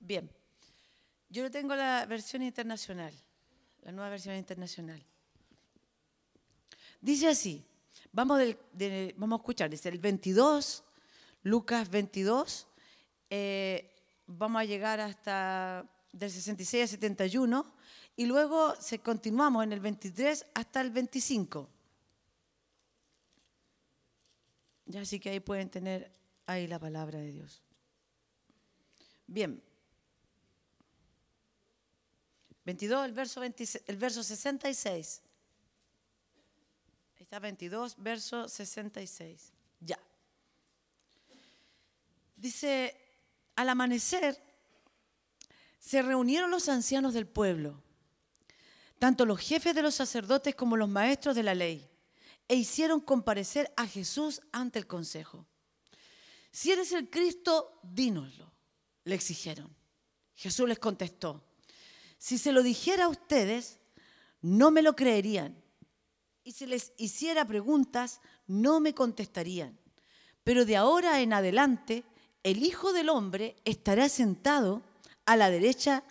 Bien, yo le tengo la versión internacional, la nueva versión internacional. Dice así, vamos a escuchar, dice el 22, Lucas 22, vamos a llegar hasta del 66 al 71 y luego continuamos en el 23 hasta el 25. Ya, así que ahí pueden tener ahí la palabra de Dios. Bien. 22, el verso 66. Ahí está 22, verso 66. Ya. Dice, al amanecer se reunieron los ancianos del pueblo, tanto los jefes de los sacerdotes como los maestros de la ley, e hicieron comparecer a Jesús ante el consejo. Si eres el Cristo, dínoslo, le exigieron. Jesús les contestó, si se lo dijera a ustedes, no me lo creerían. Y si les hiciera preguntas, no me contestarían. Pero de ahora en adelante, el Hijo del Hombre estará sentado a la derecha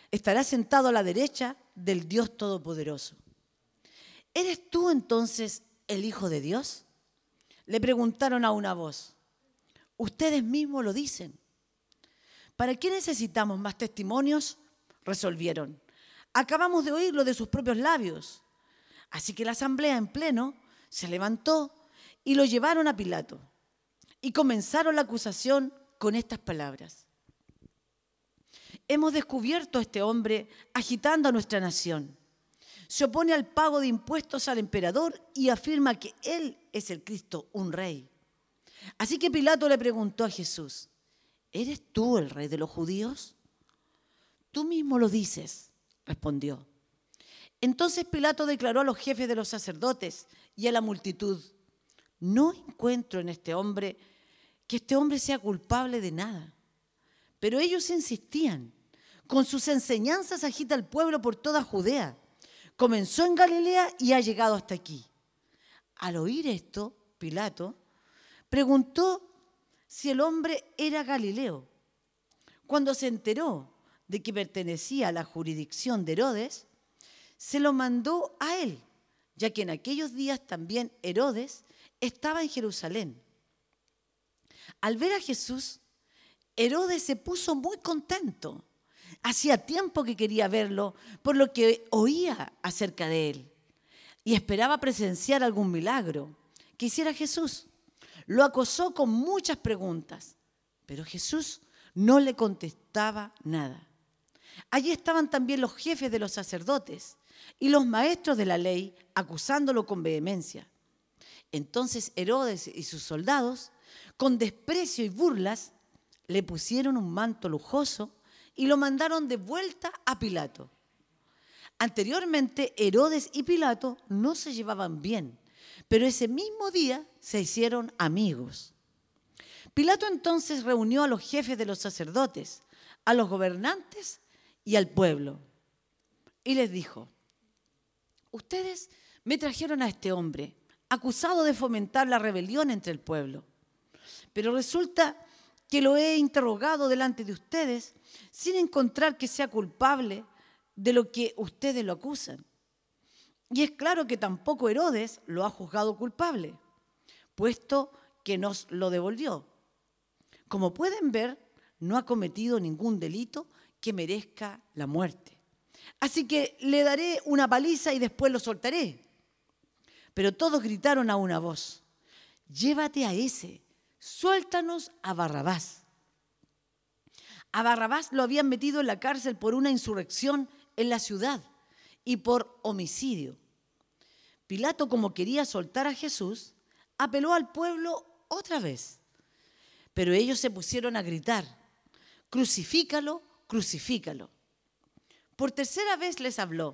del Dios Todopoderoso. ¿Eres tú entonces el Hijo de Dios? Le preguntaron a una voz. Ustedes mismos lo dicen. ¿Para qué necesitamos más testimonios? Resolvieron. Acabamos de oírlo de sus propios labios. Así que la asamblea en pleno se levantó y lo llevaron a Pilato. Y comenzaron la acusación con estas palabras. Hemos descubierto a este hombre agitando a nuestra nación. Se opone al pago de impuestos al emperador y afirma que él es el Cristo, un rey. Así que Pilato le preguntó a Jesús, ¿eres tú el rey de los judíos? Tú mismo lo dices, respondió. Entonces Pilato declaró a los jefes de los sacerdotes y a la multitud, no encuentro en que este hombre sea culpable de nada. Pero ellos insistían. Con sus enseñanzas agita al pueblo por toda Judea. Comenzó en Galilea y ha llegado hasta aquí. Al oír esto, Pilato preguntó si el hombre era Galileo. Cuando se enteró de que pertenecía a la jurisdicción de Herodes, se lo mandó a él, ya que en aquellos días también Herodes estaba en Jerusalén. Al ver a Jesús, Herodes se puso muy contento. Hacía tiempo que quería verlo por lo que oía acerca de él y esperaba presenciar algún milagro que hiciera Jesús. Lo acosó con muchas preguntas, pero Jesús no le contestaba nada. Allí estaban también los jefes de los sacerdotes y los maestros de la ley acusándolo con vehemencia. Entonces Herodes y sus soldados, con desprecio y burlas, le pusieron un manto lujoso y lo mandaron de vuelta a Pilato. Anteriormente, Herodes y Pilato no se llevaban bien, pero ese mismo día se hicieron amigos. Pilato entonces reunió a los jefes de los sacerdotes, a los gobernantes y al pueblo, y les dijo, ustedes me trajeron a este hombre, acusado de fomentar la rebelión entre el pueblo, pero resulta que lo he interrogado delante de ustedes sin encontrar que sea culpable de lo que ustedes lo acusan. Y es claro que tampoco Herodes lo ha juzgado culpable, puesto que nos lo devolvió. Como pueden ver, no ha cometido ningún delito que merezca la muerte. Así que le daré una paliza y después lo soltaré. Pero todos gritaron a una voz, llévate a ese, suéltanos a Barrabás. A Barrabás lo habían metido en la cárcel por una insurrección en la ciudad y por homicidio. Pilato, como quería soltar a Jesús, apeló al pueblo otra vez. Pero ellos se pusieron a gritar, crucifícalo, crucifícalo. Por tercera vez les habló.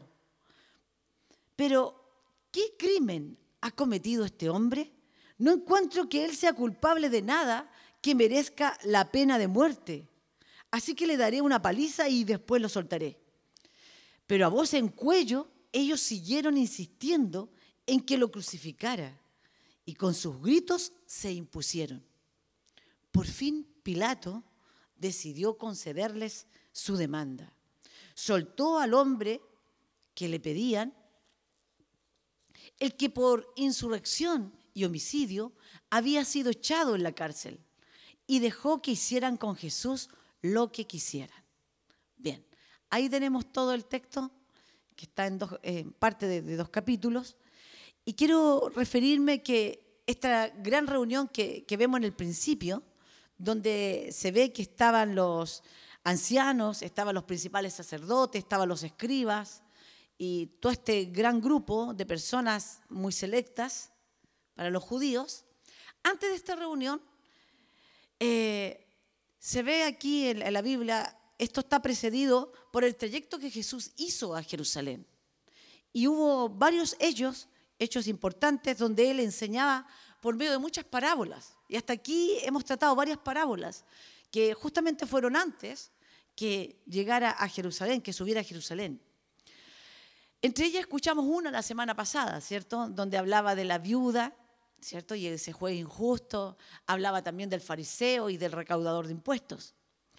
Pero, ¿qué crimen ha cometido este hombre? No encuentro que él sea culpable de nada que merezca la pena de muerte. Así que le daré una paliza y después lo soltaré. Pero a voz en cuello, ellos siguieron insistiendo en que lo crucificara y con sus gritos se impusieron. Por fin Pilato decidió concederles su demanda. Soltó al hombre que le pedían, el que por insurrección y homicidio había sido echado en la cárcel, y dejó que hicieran con Jesús lo que quisieran. Bien, ahí tenemos todo el texto, que está en parte de 2 capítulos, y quiero referirme que esta gran reunión que vemos en el principio, donde se ve que estaban los ancianos, estaban los principales sacerdotes, estaban los escribas, y todo este gran grupo de personas muy selectas para los judíos. Antes de esta reunión, se ve aquí en la Biblia, esto está precedido por el trayecto que Jesús hizo a Jerusalén. Y hubo varios hechos importantes, donde Él enseñaba por medio de muchas parábolas. Y hasta aquí hemos tratado varias parábolas que justamente fueron antes que llegara a Jerusalén, que subiera a Jerusalén. Entre ellas escuchamos una la semana pasada, ¿cierto? Donde hablaba de la viuda, ¿cierto? Y ese juez injusto. Hablaba también del fariseo y del recaudador de impuestos.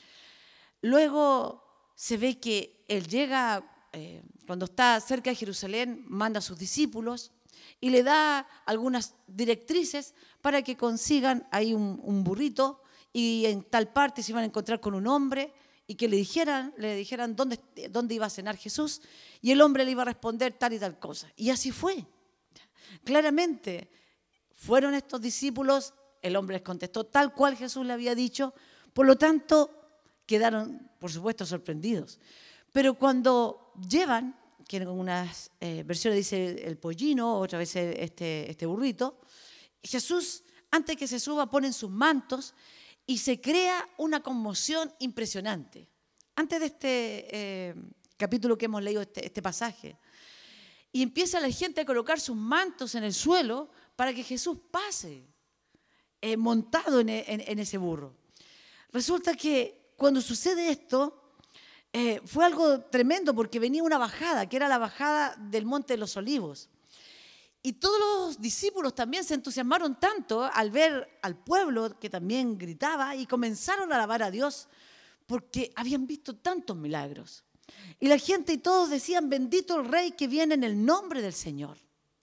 Luego se ve que él llega, cuando está cerca de Jerusalén, manda a sus discípulos y le da algunas directrices para que consigan ahí un burrito, y en tal parte se iban a encontrar con un hombre y que le dijeran dónde iba a cenar Jesús, y el hombre le iba a responder tal y tal cosa. Y así fue. Claramente fueron estos discípulos, el hombre les contestó tal cual Jesús le había dicho, por lo tanto quedaron, por supuesto, sorprendidos. Pero cuando llevan, que en unas versiones dice el pollino, otra vez este burrito, Jesús, antes de que se suba, pone en sus mantos y se crea una conmoción impresionante. Antes de este capítulo que hemos leído, este pasaje, y empieza la gente a colocar sus mantos en el suelo para que Jesús pase montado en ese burro. Resulta que cuando sucede esto, fue algo tremendo, porque venía una bajada, que era la bajada del Monte de los Olivos. Y todos los discípulos también se entusiasmaron tanto al ver al pueblo que también gritaba, y comenzaron a alabar a Dios porque habían visto tantos milagros. Y la gente y todos decían: bendito el Rey que viene en el nombre del Señor.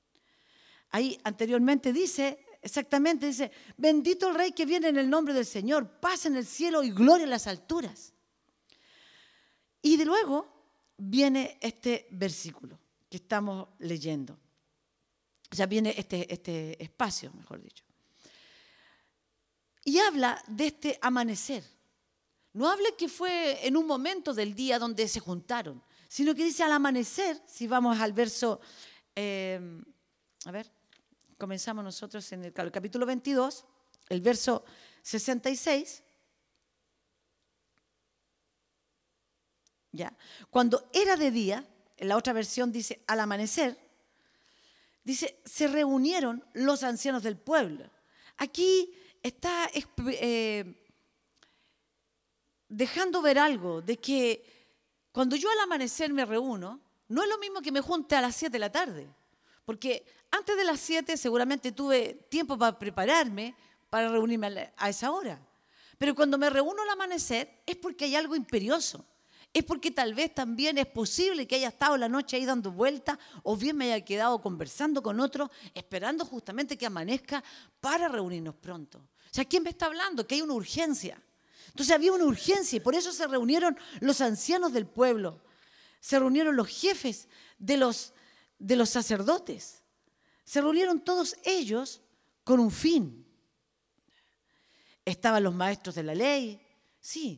Ahí anteriormente dice, bendito el Rey que viene en el nombre del Señor, paz en el cielo y gloria en las alturas. Y de luego viene este versículo que estamos leyendo. O sea, viene este espacio, mejor dicho. Y habla de este amanecer. No habla que fue en un momento del día donde se juntaron, sino que dice al amanecer. Si vamos al verso, comenzamos nosotros en el capítulo 22, el verso 66. Ya. Cuando era de día, en la otra versión dice al amanecer, dice, se reunieron los ancianos del pueblo. Aquí está dejando ver algo, de que cuando yo al amanecer me reúno, no es lo mismo que me junte a las 7 de la tarde, porque antes de las 7 seguramente tuve tiempo para prepararme, para reunirme a esa hora. Pero cuando me reúno al amanecer es porque hay algo imperioso. Es porque tal vez también es posible que haya estado la noche ahí dando vueltas, o bien me haya quedado conversando con otro, esperando justamente que amanezca para reunirnos pronto. O sea, ¿quién me está hablando? Que hay una urgencia. Entonces había una urgencia, y por eso se reunieron los ancianos del pueblo, se reunieron los jefes de los sacerdotes, se reunieron todos ellos con un fin. Estaban los maestros de la ley, sí,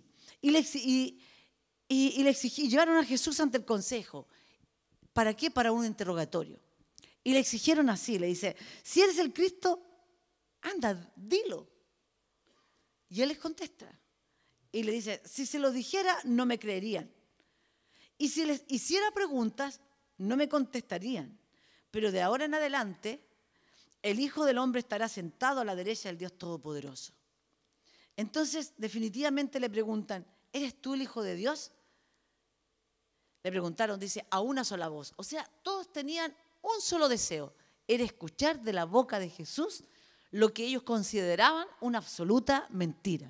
y llevaron a Jesús ante el consejo. ¿Para qué? Para un interrogatorio. Y le exigieron así, le dice, si eres el Cristo, anda, dilo. Y él les contesta. Y le dice, si se lo dijera, no me creerían. Y si les hiciera preguntas, no me contestarían. Pero de ahora en adelante, el Hijo del Hombre estará sentado a la derecha del Dios Todopoderoso. Entonces, definitivamente le preguntan, ¿eres tú el Hijo de Dios? Le preguntaron, dice, a una sola voz. O sea, todos tenían un solo deseo, era escuchar de la boca de Jesús lo que ellos consideraban una absoluta mentira,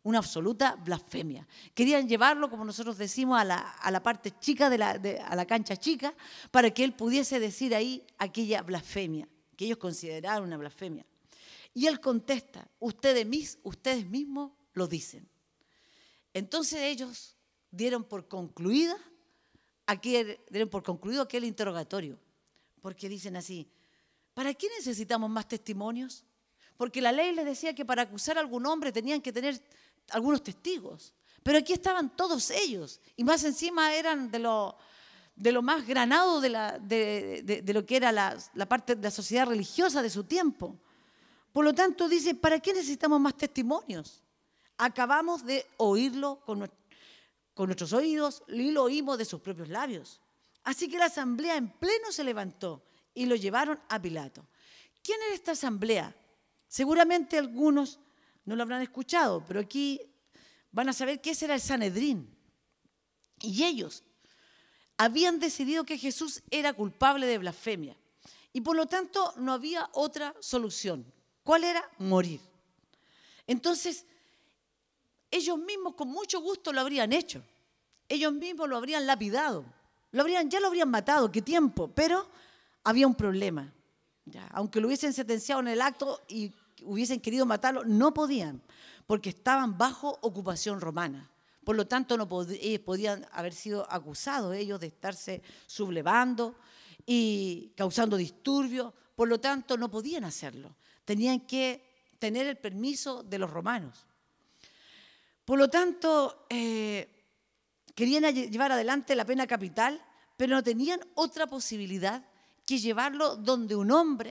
una absoluta blasfemia. Querían llevarlo, como nosotros decimos, a la parte chica, a la cancha chica, para que él pudiese decir ahí aquella blasfemia, que ellos consideraban una blasfemia. Y él contesta, ustedes mismos lo dicen. Entonces ellos dieron por concluido aquel interrogatorio, porque dicen así, ¿para qué necesitamos más testimonios? Porque la ley les decía que para acusar a algún hombre tenían que tener algunos testigos, pero aquí estaban todos ellos, y más encima eran de lo más granado de lo que era la parte de la sociedad religiosa de su tiempo. Por lo tanto, dice, ¿para qué necesitamos más testimonios? Acabamos de oírlo con nuestros oídos y lo oímos de sus propios labios. Así que la asamblea en pleno se levantó y lo llevaron a Pilato. ¿Quién era esta asamblea? Seguramente algunos no lo habrán escuchado, pero aquí van a saber que ese era el Sanedrín. Y ellos habían decidido que Jesús era culpable de blasfemia. Y por lo tanto no había otra solución. ¿Cuál era? Morir. Entonces, ellos mismos con mucho gusto lo habrían hecho. Ellos mismos lo habrían lapidado. Ya lo habrían matado, ¿qué tiempo? Pero había un problema. Ya, aunque lo hubiesen sentenciado en el acto y hubiesen querido matarlo, no podían, porque estaban bajo ocupación romana. Por lo tanto, no podían haber sido acusados ellos de estarse sublevando y causando disturbios. Por lo tanto, no podían hacerlo. Tenían que tener el permiso de los romanos. Por lo tanto, querían llevar adelante la pena capital, pero no tenían otra posibilidad que llevarlo donde un hombre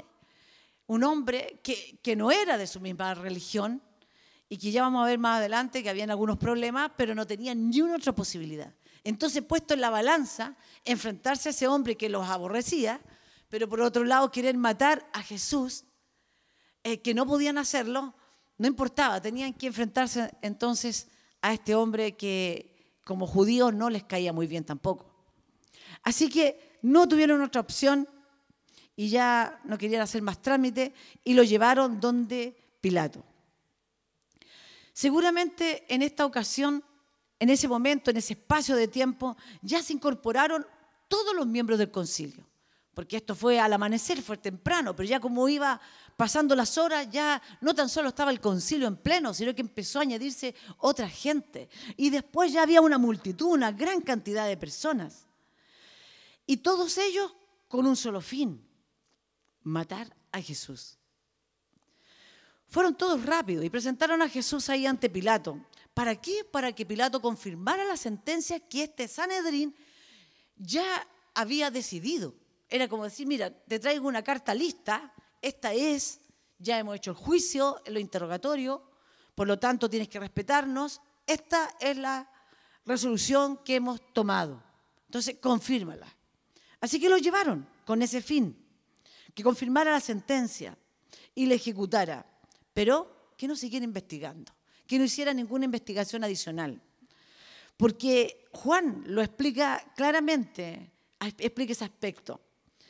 que no era de su misma religión y que ya vamos a ver más adelante que habían algunos problemas, pero no tenían ni una otra posibilidad. Entonces, puesto en la balanza, enfrentarse a ese hombre que los aborrecía, pero por otro lado querer matar a Jesús, que no podían hacerlo, no importaba, tenían que enfrentarse entonces a este hombre que como judíos no les caía muy bien tampoco. Así que no tuvieron otra opción y ya no querían hacer más trámite y lo llevaron donde Pilato. Seguramente en esta ocasión, en ese momento, en ese espacio de tiempo, ya se incorporaron todos los miembros del concilio, porque esto fue al amanecer, fue temprano, pero ya como iba pasando las horas, ya no tan solo estaba el concilio en pleno, sino que empezó a añadirse otra gente. Y después ya había una multitud, una gran cantidad de personas. Y todos ellos con un solo fin, matar a Jesús. Fueron todos rápidos y presentaron a Jesús ahí ante Pilato. ¿Para qué? Para que Pilato confirmara la sentencia que este Sanedrín ya había decidido. Era como decir, mira, te traigo una carta lista, esta es, ya hemos hecho el juicio, el interrogatorio, por lo tanto tienes que respetarnos, esta es la resolución que hemos tomado. Entonces, confírmala. Así que lo llevaron con ese fin, que confirmara la sentencia y la ejecutara, pero que no siguiera investigando, que no hiciera ninguna investigación adicional. Porque Juan lo explica claramente, explica ese aspecto.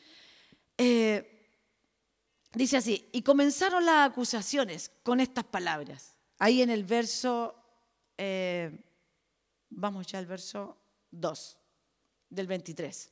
Dice así, y comenzaron las acusaciones con estas palabras. Ahí en el verso, vamos ya al verso 2 del 23.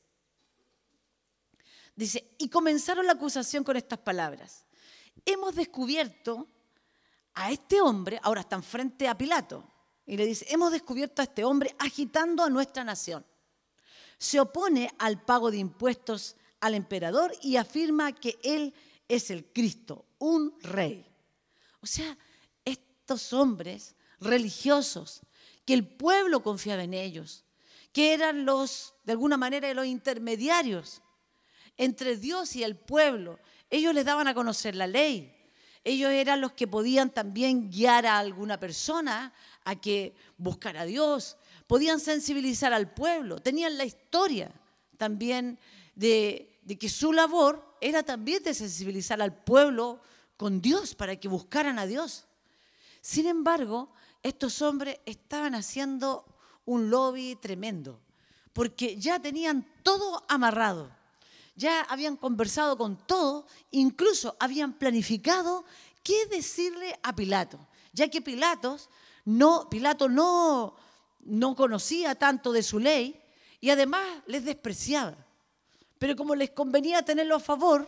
Dice, y comenzaron la acusación con estas palabras. Hemos descubierto a este hombre, ahora están frente a Pilato, y le dice, hemos descubierto a este hombre agitando a nuestra nación. Se opone al pago de impuestos al emperador y afirma que él es el Cristo, un rey. O sea, estos hombres religiosos, que el pueblo confiaba en ellos, que eran de alguna manera, los intermediarios entre Dios y el pueblo. Ellos les daban a conocer la ley. Ellos eran los que podían también guiar a alguna persona a que buscara a Dios. Podían sensibilizar al pueblo. Tenían la historia también de que su labor era también de sensibilizar al pueblo con Dios para que buscaran a Dios. Sin embargo, estos hombres estaban haciendo un lobby tremendo, porque ya tenían todo amarrado. Ya habían conversado con todo, incluso habían planificado qué decirle a Pilato, ya que Pilato Pilato no conocía tanto de su ley y además les despreciaba. Pero como les convenía tenerlo a favor,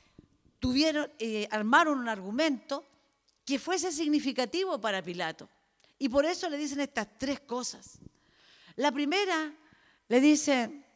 armaron un argumento que fuese significativo para Pilato. Y por eso le dicen estas tres cosas. La primera, le dice,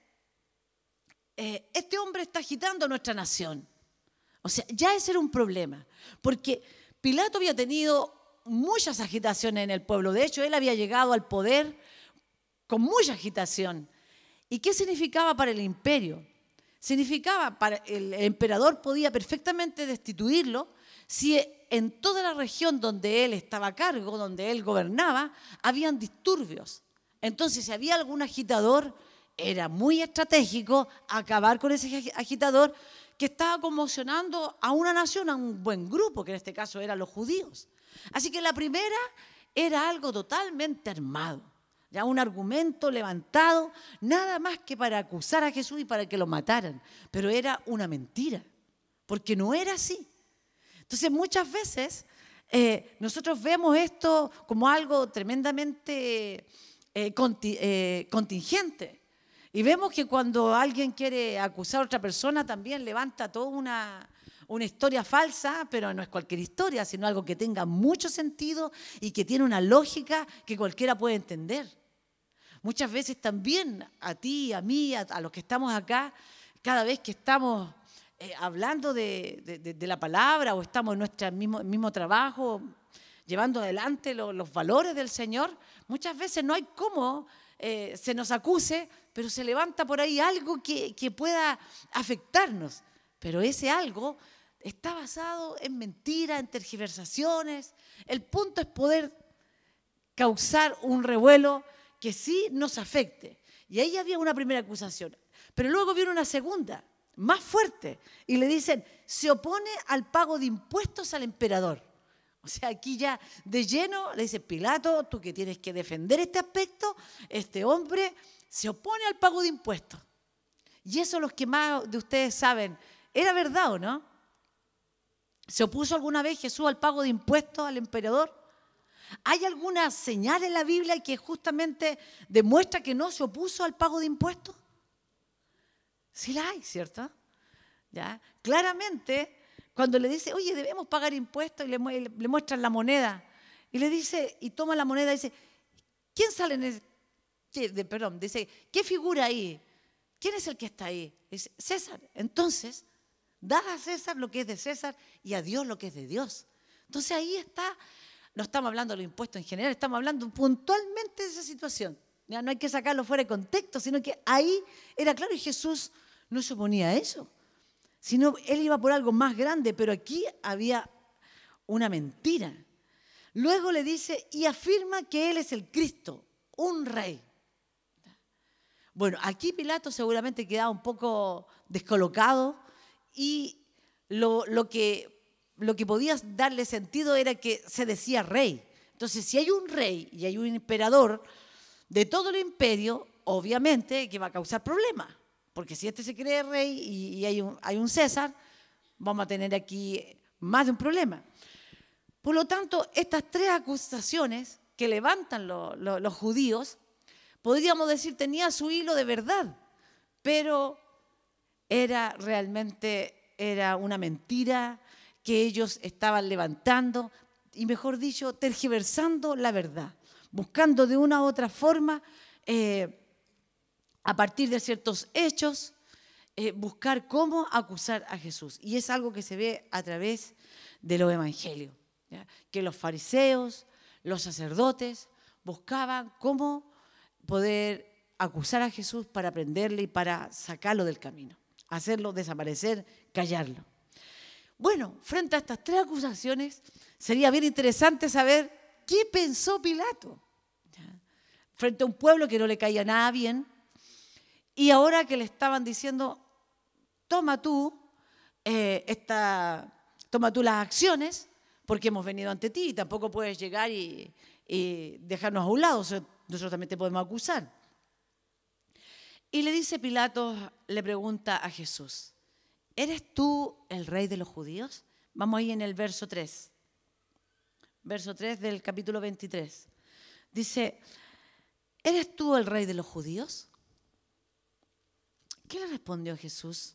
este hombre está agitando a nuestra nación. O sea, ya ese era un problema, porque Pilato había tenido muchas agitaciones en el pueblo. De hecho, él había llegado al poder con mucha agitación. ¿Y qué significaba para el imperio? Significaba, para el emperador podía perfectamente destituirlo si en toda la región donde él estaba a cargo, donde él gobernaba, habían disturbios. Entonces, si había algún agitador, era muy estratégico acabar con ese agitador que estaba conmocionando a una nación, a un buen grupo, que en este caso eran los judíos. Así que la primera era algo totalmente armado, ya un argumento levantado, nada más que para acusar a Jesús y para que lo mataran. Pero era una mentira, porque no era así. Entonces muchas veces nosotros vemos esto como algo tremendamente contingente. Y vemos que cuando alguien quiere acusar a otra persona también levanta toda una historia falsa, pero no es cualquier historia, sino algo que tenga mucho sentido y que tiene una lógica que cualquiera puede entender. Muchas veces también a ti, a mí, a los que estamos acá, cada vez que estamos hablando de la palabra o estamos en nuestro mismo trabajo, llevando adelante los valores del Señor, muchas veces no hay cómo se nos acuse, pero se levanta por ahí algo que pueda afectarnos. Pero ese algo está basado en mentiras, en tergiversaciones. El punto es poder causar un revuelo que sí nos afecte. Y ahí había una primera acusación. Pero luego viene una segunda, más fuerte, y le dicen, se opone al pago de impuestos al emperador. O sea, aquí ya de lleno le dice, Pilato, tú que tienes que defender este aspecto, este hombre se opone al pago de impuestos. Y eso los que más de ustedes saben, ¿era verdad o no? ¿Se opuso alguna vez Jesús al pago de impuestos al emperador? ¿Hay alguna señal en la Biblia que justamente demuestra que no se opuso al pago de impuestos? Sí la hay, ¿cierto? ¿Ya? Claramente, cuando le dice, oye, debemos pagar impuestos, y le muestran la moneda, y le dice, y toma la moneda y dice, ¿quién sale en ese? Dice, ¿qué figura ahí? ¿Quién es el que está ahí? Dice, César. Entonces, da a César lo que es de César y a Dios lo que es de Dios. Entonces ahí está, no estamos hablando de los impuestos en general, estamos hablando puntualmente de esa situación. Ya no hay que sacarlo fuera de contexto, sino que ahí era claro y Jesús no se oponía a eso, sino él iba por algo más grande, pero aquí había una mentira. Luego le dice y afirma que él es el Cristo, un rey. Bueno, aquí Pilato seguramente quedaba un poco descolocado y lo que podía darle sentido era que se decía rey. Entonces, si hay un rey y hay un emperador de todo el imperio, obviamente que va a causar problemas. Porque si este se cree rey y hay un César, vamos a tener aquí más de un problema. Por lo tanto, estas tres acusaciones que levantan los judíos, podríamos decir, tenía su hilo de verdad, pero era una mentira que ellos estaban levantando y, mejor dicho, tergiversando la verdad, buscando de una u otra forma, a partir de ciertos hechos, buscar cómo acusar a Jesús. Y es algo que se ve a través de los evangelios, ¿ya? Que los fariseos, los sacerdotes, buscaban cómo poder acusar a Jesús para prenderle y para sacarlo del camino, hacerlo desaparecer, callarlo. Bueno, frente a estas tres acusaciones, sería bien interesante saber qué pensó Pilato, ¿ya? Frente a un pueblo que no le caía nada bien, y ahora que le estaban diciendo, toma tú las acciones, porque hemos venido ante ti y tampoco puedes llegar y dejarnos a un lado, o sea, nosotros también te podemos acusar. Y le dice Pilato, le pregunta a Jesús, ¿eres tú el rey de los judíos? Vamos ahí en el verso 3. Verso 3 del capítulo 23. Dice, ¿eres tú el rey de los judíos? ¿Qué le respondió Jesús?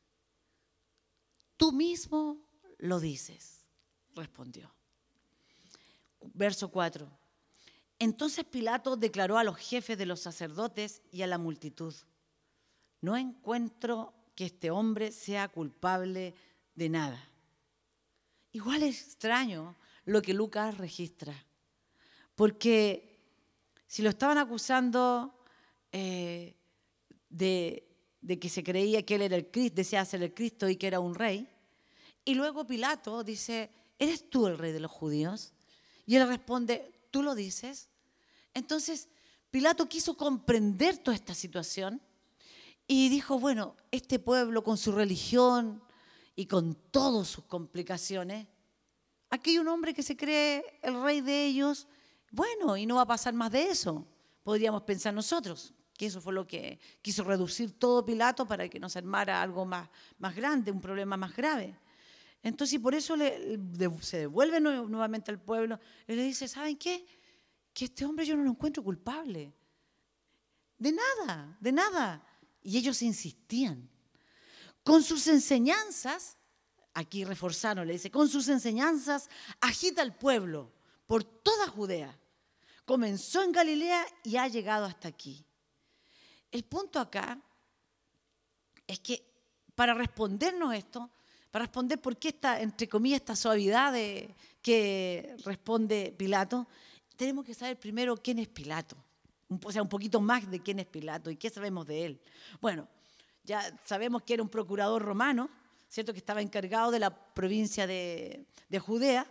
Tú mismo lo dices, respondió. Verso 4. Entonces Pilato declaró a los jefes de los sacerdotes y a la multitud, no encuentro que este hombre sea culpable de nada. Igual es extraño lo que Lucas registra, porque si lo estaban acusando de que se creía que él era el Cristo, deseaba ser el Cristo y que era un rey, y luego Pilato dice, ¿eres tú el rey de los judíos? Y él responde, ¿tú lo dices? Entonces Pilato quiso comprender toda esta situación y dijo, bueno, este pueblo con su religión y con todas sus complicaciones, aquí hay un hombre que se cree el rey de ellos, bueno, y no va a pasar más de eso, podríamos pensar nosotros, que eso fue lo que quiso reducir todo Pilato para que no se armara algo más grande, un problema más grave. Entonces, y por eso se devuelve nuevamente al pueblo y le dice, ¿saben qué? Que este hombre yo no lo encuentro culpable. De nada, de nada. Y ellos insistían. Con sus enseñanzas, aquí reforzaron, le dice, con sus enseñanzas agita al pueblo por toda Judea. Comenzó en Galilea y ha llegado hasta aquí. El punto acá es que para respondernos esto, para responder por qué esta, entre comillas, esta suavidad que responde Pilato, tenemos que saber primero quién es Pilato. O sea, un poquito más de quién es Pilato y qué sabemos de él. Bueno, ya sabemos que era un procurador romano, ¿cierto? Que estaba encargado de la provincia de Judea.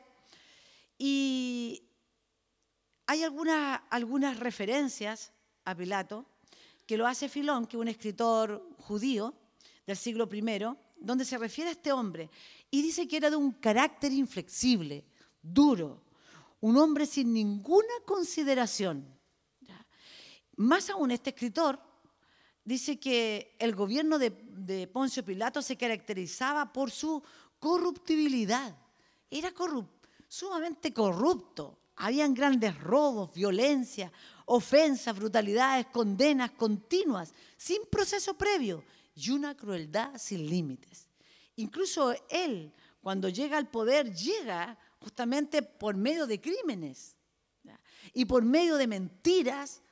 Y hay algunas referencias a Pilato que lo hace Filón, que es un escritor judío del siglo I, donde se refiere a este hombre y dice que era de un carácter inflexible, duro, un hombre sin ninguna consideración. Más aún, este escritor dice que el gobierno de Poncio Pilato se caracterizaba por su corruptibilidad. Era sumamente corrupto. Habían grandes robos, violencia, ofensas, brutalidades, condenas continuas, sin proceso previo y una crueldad sin límites. Incluso él, cuando llega al poder, llega justamente por medio de crímenes, ¿ya? Y por medio de mentiras.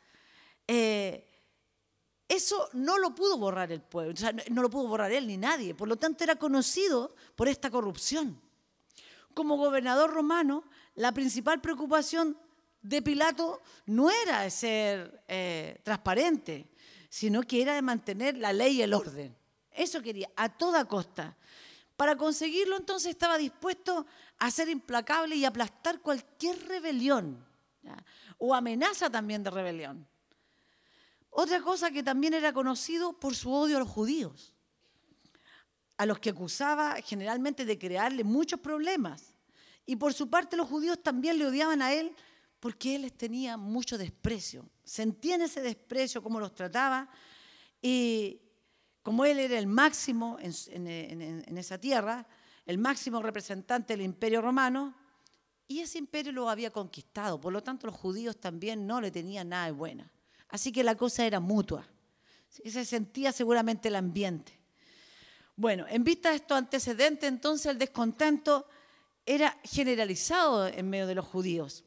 Eso no lo pudo borrar el pueblo, o sea, no lo pudo borrar él ni nadie, por lo tanto era conocido por esta corrupción. Como gobernador romano, la principal preocupación de Pilato no era de ser transparente, sino que era de mantener la ley y el orden. Eso quería, a toda costa. Para conseguirlo, entonces, estaba dispuesto a ser implacable y aplastar cualquier rebelión, ¿ya? O amenaza también de rebelión. Otra cosa que también era conocido por su odio a los judíos, a los que acusaba generalmente de crearle muchos problemas. Y por su parte los judíos también le odiaban a él porque él les tenía mucho desprecio. Sentían ese desprecio, cómo los trataba, y como él era el máximo en esa tierra, el máximo representante del Imperio Romano, y ese imperio lo había conquistado, por lo tanto los judíos también no le tenían nada de buena. Así que la cosa era mutua. Se sentía seguramente el ambiente. Bueno, en vista de estos antecedentes, entonces el descontento era generalizado en medio de los judíos.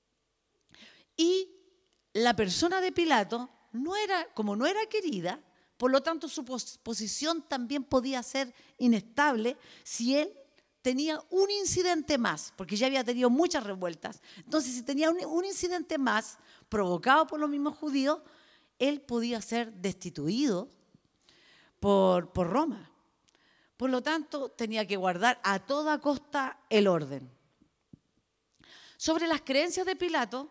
Y la persona de Pilato, como no era querida, por lo tanto su posición también podía ser inestable si él tenía un incidente más, porque ya había tenido muchas revueltas. Entonces, si tenía un incidente más provocado por los mismos judíos, él podía ser destituido por Roma. Por lo tanto, tenía que guardar a toda costa el orden. Sobre las creencias de Pilato,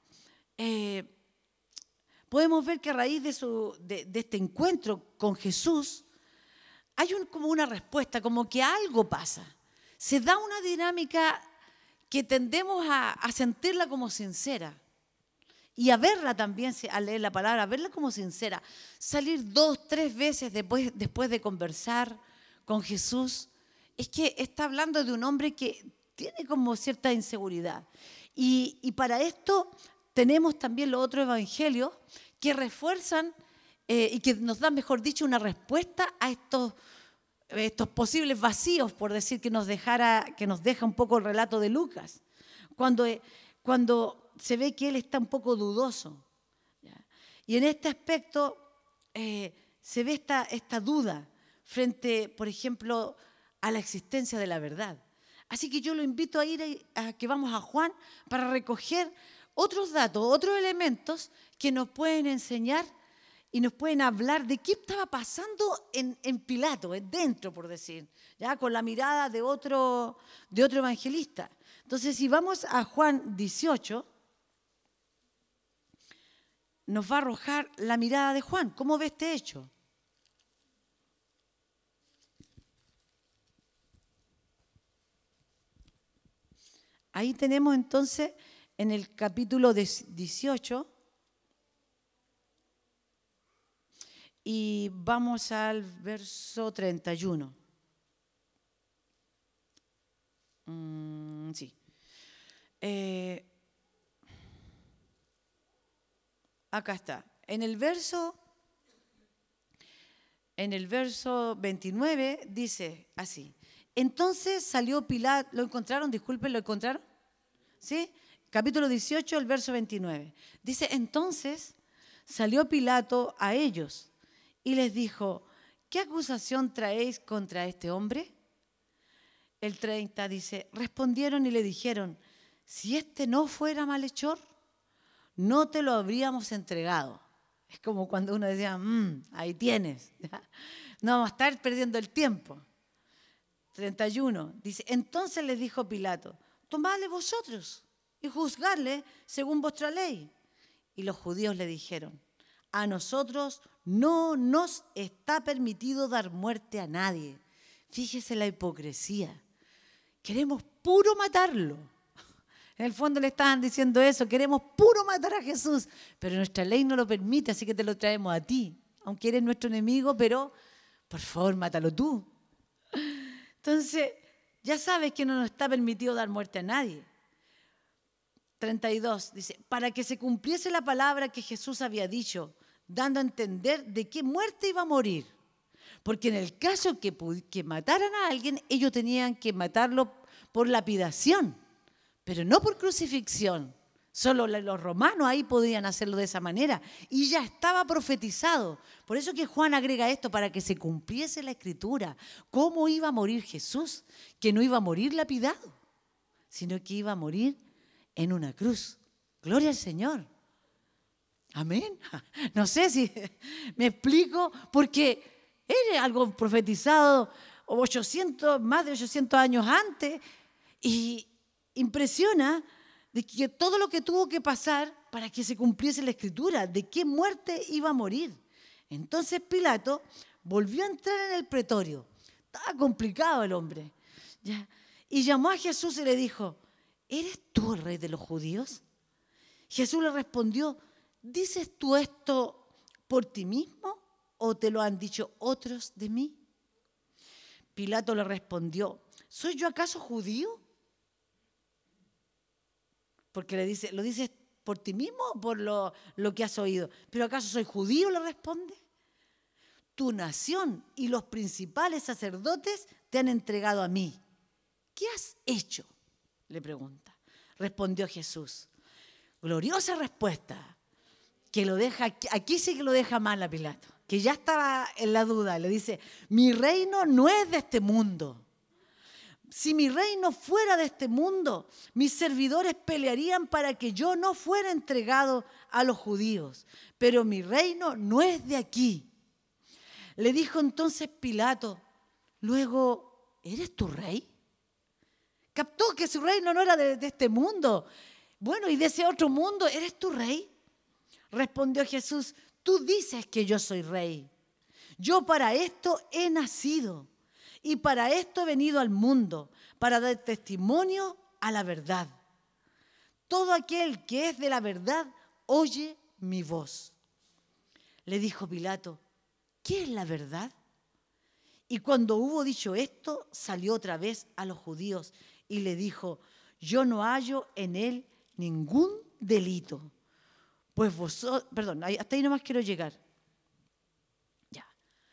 podemos ver que a raíz de este encuentro con Jesús, hay como una respuesta, como que algo pasa. Se da una dinámica que tendemos a sentirla como sincera y a verla también, al leer la palabra, a verla como sincera. Salir 2, 3 veces después de conversar con Jesús, es que está hablando de un hombre que tiene como cierta inseguridad. Y para esto tenemos también los otros evangelios que refuerzan y que nos dan, mejor dicho, una respuesta a estos posibles vacíos, por decir, que nos deja un poco el relato de Lucas, cuando se ve que él está un poco dudoso. ¿Ya? Y en este aspecto se ve esta duda frente, por ejemplo, a la existencia de la verdad. Así que yo lo invito a que vamos a Juan para recoger otros datos, otros elementos que nos pueden enseñar y nos pueden hablar de qué estaba pasando en Pilato, dentro, por decir, ya con la mirada de otro evangelista. Entonces, si vamos a Juan 18, nos va a arrojar la mirada de Juan. ¿Cómo ve este hecho? Ahí tenemos entonces en el capítulo 18 y vamos al verso 31. Sí. Acá está. En el verso 29 dice así. Entonces salió Pilato, ¿lo encontraron? Disculpen, ¿lo encontraron? ¿Sí? Capítulo 18, el verso 29. Dice, entonces salió Pilato a ellos y les dijo, ¿qué acusación traéis contra este hombre? El 30 dice, respondieron y le dijeron, si este no fuera malhechor, no te lo habríamos entregado. Es como cuando uno decía, ahí tienes. No vamos a estar perdiendo el tiempo. 31 dice, entonces les dijo Pilato, tomadle vosotros y juzgadle según vuestra ley. Y los judíos le dijeron, a nosotros no nos está permitido dar muerte a nadie. Fíjese la hipocresía. Queremos puro matarlo. En el fondo le estaban diciendo eso, queremos puro matar a Jesús, pero nuestra ley no lo permite, así que te lo traemos a ti. Aunque eres nuestro enemigo, pero por favor, mátalo tú. Entonces, ya sabes que no nos está permitido dar muerte a nadie. 32 dice, para que se cumpliese la palabra que Jesús había dicho, dando a entender de qué muerte iba a morir. Porque en el caso que mataran a alguien, ellos tenían que matarlo por lapidación, pero no por crucifixión. Solo los romanos ahí podían hacerlo de esa manera. Y ya estaba profetizado. Por eso que Juan agrega esto, para que se cumpliese la Escritura. ¿Cómo iba a morir Jesús? Que no iba a morir lapidado, sino que iba a morir en una cruz. Gloria al Señor. Amén. No sé si me explico, porque era algo profetizado más de 800 años antes, y impresiona de que todo lo que tuvo que pasar para que se cumpliese la Escritura, de qué muerte iba a morir. Entonces Pilato volvió a entrar en el pretorio. Estaba complicado el hombre. ¿Ya? Y llamó a Jesús y le dijo, ¿eres tú el rey de los judíos? Jesús le respondió, ¿dices tú esto por ti mismo o te lo han dicho otros de mí? Pilato le respondió, ¿soy yo acaso judío? Porque le dice, ¿lo dices por ti mismo o por lo que has oído? ¿Pero acaso soy judío? Le responde. Tu nación y los principales sacerdotes te han entregado a mí. ¿Qué has hecho? Le pregunta. Respondió Jesús. Gloriosa respuesta, que lo deja, aquí sí que lo deja mal a Pilato, que ya estaba en la duda. Le dice, mi reino no es de este mundo. Si mi reino fuera de este mundo, mis servidores pelearían para que yo no fuera entregado a los judíos. Pero mi reino no es de aquí. Le dijo entonces Pilato, luego, ¿eres tu rey? Captó que su reino no era de este mundo. Bueno, y de ese otro mundo, ¿eres tu rey? Respondió Jesús, tú dices que yo soy rey. Yo para esto he nacido. Y para esto he venido al mundo, para dar testimonio a la verdad. Todo aquel que es de la verdad oye mi voz. Le dijo Pilato, ¿qué es la verdad? Y cuando hubo dicho esto, salió otra vez a los judíos y le dijo, yo no hallo en él ningún delito. Pues vosotros, perdón, hasta ahí nomás quiero llegar. Ya.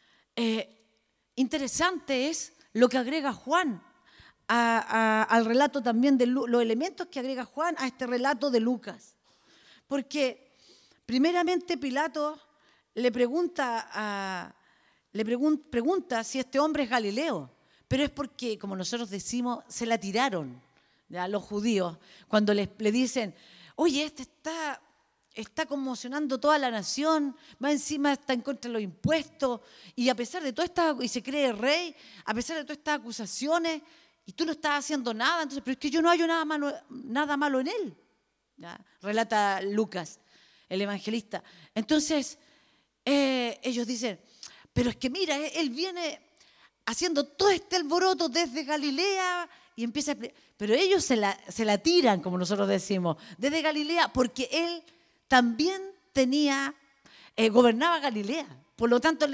Interesante es lo que agrega Juan al relato también de los elementos que agrega Juan a este relato de Lucas. Porque primeramente Pilato le pregunta si este hombre es Galileo, pero es porque, como nosotros decimos, se la tiraron, ¿ya?, los judíos, cuando le dicen, oye, este está conmocionando toda la nación, más encima está en contra de los impuestos, y a pesar de y se cree rey, a pesar de todas estas acusaciones, y tú no estás haciendo nada, entonces, pero es que yo no hallo nada malo en él, ¿ya?, relata Lucas, el evangelista. Entonces, ellos dicen, pero es que mira, él viene haciendo todo este alboroto desde Galilea y empieza pero ellos se la tiran, como nosotros decimos, desde Galilea, porque él también gobernaba Galilea. Por lo tanto,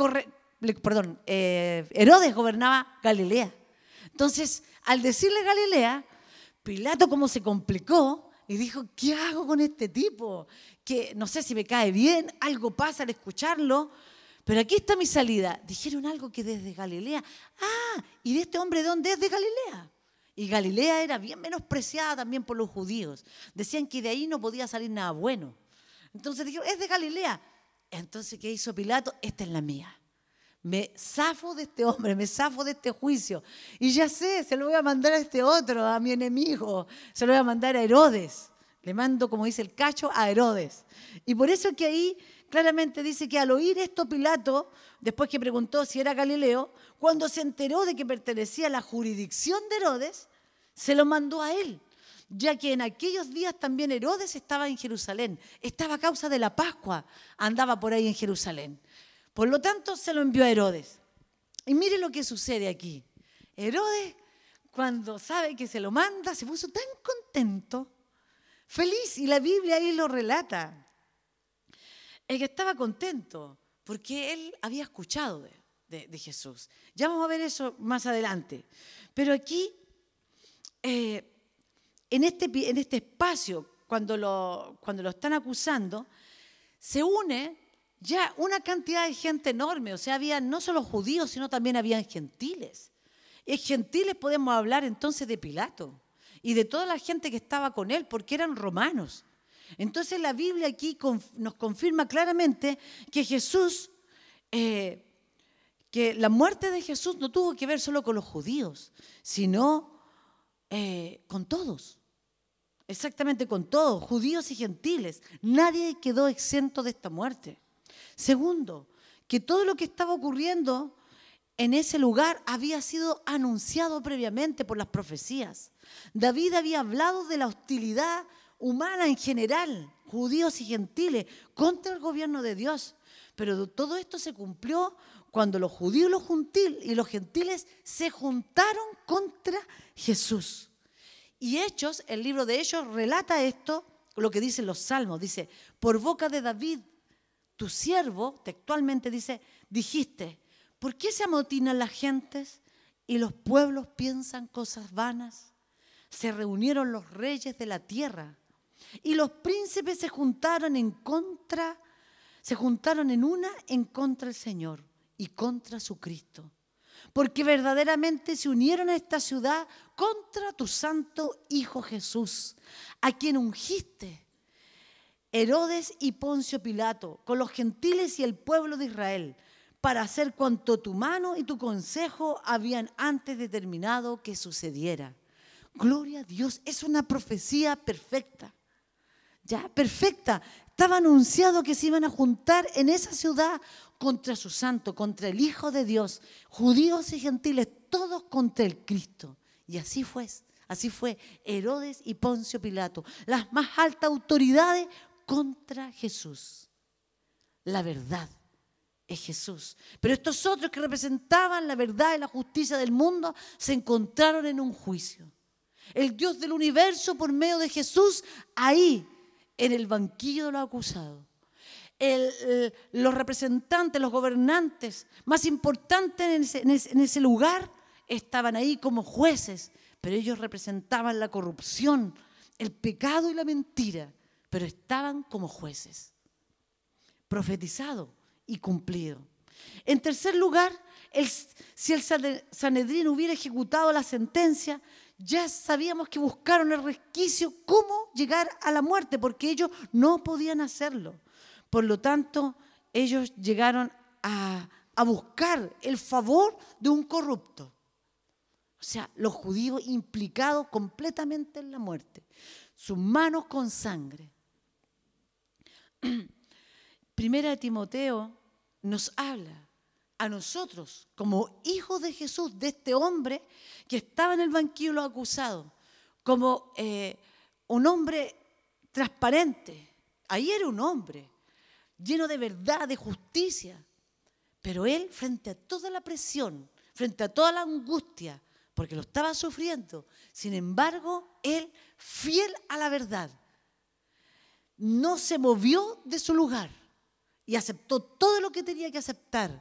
Herodes gobernaba Galilea. Entonces, al decirle Galilea, Pilato como se complicó y dijo, ¿qué hago con este tipo? Que no sé si me cae bien, algo pasa al escucharlo, pero aquí está mi salida. Dijeron algo que desde Galilea. Ah, ¿y de este hombre de dónde es? De Galilea. Y Galilea era bien menospreciada también por los judíos. Decían que de ahí no podía salir nada bueno. Entonces dijeron, es de Galilea. Entonces, ¿qué hizo Pilato? Esta es la mía. Me zafo de este hombre, me zafo de este juicio. Y ya sé, se lo voy a mandar a este otro, a mi enemigo. Se lo voy a mandar a Herodes. Le mando, como dice el cacho, a Herodes. Y por eso que ahí claramente dice que al oír esto Pilato, después que preguntó si era Galileo, cuando se enteró de que pertenecía a la jurisdicción de Herodes, se lo mandó a él, ya que en aquellos días también Herodes estaba en Jerusalén, estaba a causa de la Pascua, andaba por ahí en Jerusalén. Por lo tanto, se lo envió a Herodes. Y mire lo que sucede aquí. Herodes, cuando sabe que se lo manda, se puso tan contento, feliz, y la Biblia ahí lo relata. El que estaba contento porque él había escuchado de Jesús. Ya vamos a ver eso más adelante. Pero aquí, en este espacio, cuando lo están acusando, se une ya una cantidad de gente enorme. O sea, había no solo judíos, sino también habían gentiles. Y gentiles podemos hablar entonces de Pilato y de toda la gente que estaba con él, porque eran romanos. Entonces la Biblia aquí nos confirma claramente que Jesús, que la muerte de Jesús no tuvo que ver solo con los judíos, sino con todos, exactamente con todos, judíos y gentiles. Nadie quedó exento de esta muerte. Segundo, que todo lo que estaba ocurriendo en ese lugar había sido anunciado previamente por las profecías. David había hablado de la hostilidad humana en general, judíos y gentiles, contra el gobierno de Dios. Pero todo esto se cumplió cuando los judíos y los gentiles se juntaron contra Jesús. Y Hechos, el libro de Hechos, relata esto, lo que dicen los salmos. Dice, por boca de David, tu siervo, textualmente dice, dijiste, ¿por qué se amotinan las gentes y los pueblos piensan cosas vanas? Se reunieron los reyes de la tierra y los príncipes se juntaron en contra del Señor y contra su Cristo. Porque verdaderamente se unieron a esta ciudad contra tu santo Hijo Jesús, a quien ungiste, Herodes y Poncio Pilato, con los gentiles y el pueblo de Israel, para hacer cuanto tu mano y tu consejo habían antes determinado que sucediera. Gloria a Dios, es una profecía perfecta. Ya, perfecta. Estaba anunciado que se iban a juntar en esa ciudad contra su santo, contra el Hijo de Dios, judíos y gentiles, todos contra el Cristo. Y así fue Herodes y Poncio Pilato, las más altas autoridades contra Jesús. La verdad es Jesús. Pero estos otros que representaban la verdad y la justicia del mundo se encontraron en un juicio. El Dios del universo, por medio de Jesús, ahí en el banquillo de los acusados. Los representantes, los gobernantes más importantes en ese lugar estaban ahí como jueces, pero ellos representaban la corrupción, el pecado y la mentira. pero estaban como jueces. Profetizado y cumplido. En tercer lugar, si el Sanedrín hubiera ejecutado la sentencia, ya sabíamos que buscaron el resquicio cómo llegar a la muerte, porque ellos no podían hacerlo. Por lo tanto, ellos llegaron a buscar el favor de un corrupto. O sea, los judíos implicados completamente en la muerte. Sus manos con sangre. Primera de Timoteo nos habla a nosotros como hijos de Jesús, de este hombre que estaba en el banquillo de los acusados, como un hombre transparente. Ahí era un hombre lleno de verdad, de justicia. Pero él, frente a toda la presión, frente a toda la angustia, porque lo estaba sufriendo, sin embargo, él, fiel a la verdad, no se movió de su lugar y aceptó todo lo que tenía que aceptar.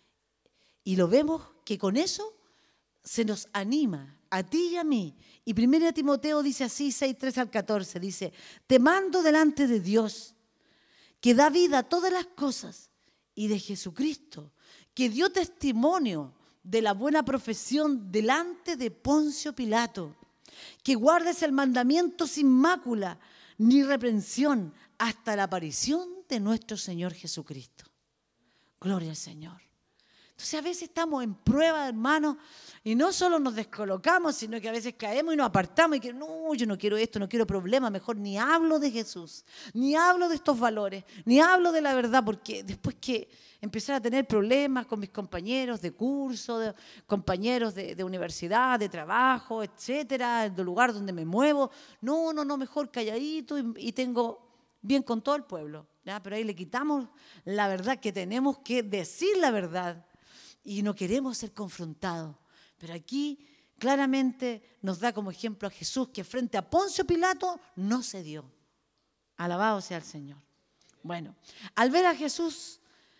Y lo vemos que con eso se nos anima, a ti y a mí. Y 1 Timoteo dice así, 6:13-14, dice: te mando delante de Dios, que da vida a todas las cosas, y de Jesucristo, que dio testimonio de la buena profesión delante de Poncio Pilato, que guardes el mandamiento sin mácula ni reprensión hasta la aparición de nuestro Señor Jesucristo. Gloria al Señor. Entonces a veces estamos en prueba, hermanos, y no solo nos descolocamos, sino que a veces caemos y nos apartamos y que no, yo no quiero esto, no quiero problemas, mejor ni hablo de Jesús, ni hablo de estos valores, ni hablo de la verdad, porque después que empezar a tener problemas con mis compañeros de curso, compañeros de universidad, de trabajo, etcétera, del lugar donde me muevo, no, mejor calladito y tengo bien con todo el pueblo, ¿ya? Pero ahí le quitamos la verdad, que tenemos que decir la verdad. Y no queremos ser confrontados. Pero aquí claramente nos da como ejemplo a Jesús, que frente a Poncio Pilato no cedió. Alabado sea el Señor. Bueno, al ver a Jesús,